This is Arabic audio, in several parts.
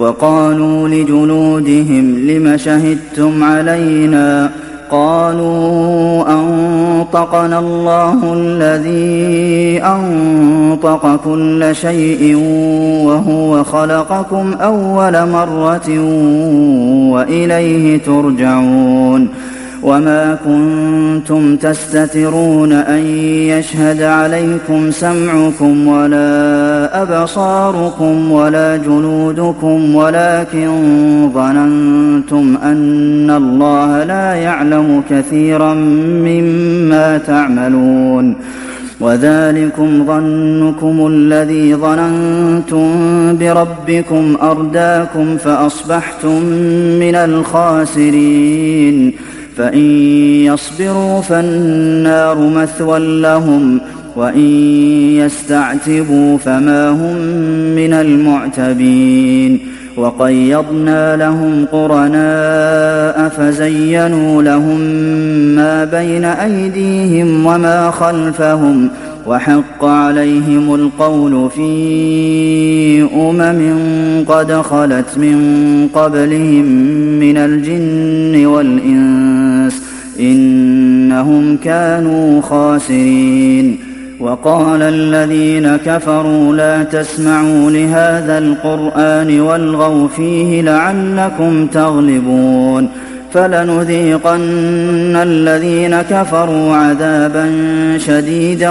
وقالوا لجلودهم لم شهدتم علينا قالوا أنطقنا الله الذي أنطق كل شيء وهو خلقكم أول مرة وإليه ترجعون وما كنتم تستترون أن يشهد عليكم سمعكم ولا أبصاركم ولا جلودكم ولكن ظننتم أن الله لا يعلم كثيرا مما تعملون وذلكم ظنكم الذي ظننتم بربكم أرداكم فأصبحتم من الخاسرين فإن يصبروا فالنار مثوى لهم وإن يستعتبوا فما هم من المعتبين وقيضنا لهم قرناء فزينوا لهم ما بين أيديهم وما خلفهم وحق عليهم القول في قد خلت من قبلهم من الجن والإنس إنهم كانوا خاسرين وقال الذين كفروا لا تسمعوا لهذا القرآن والغوا فيه لعلكم تغلبون فلنذيقن الذين كفروا عذابا شديدا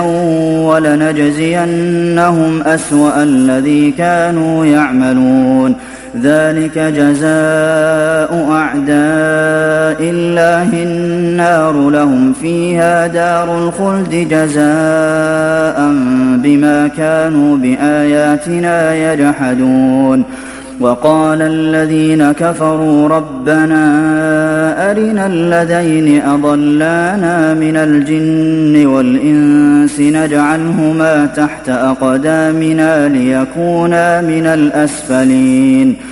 ولنجزينهم أسوأ الذي كانوا يعملون ذلك جزاء أعداء الله النار لهم فيها دار الخلد جزاء بما كانوا بآياتنا يجحدون وقال الذين كفروا ربنا أرنا الذين أضلانا من الجن والإنس نجعلهما تحت أقدامنا ليكونا من الأسفلين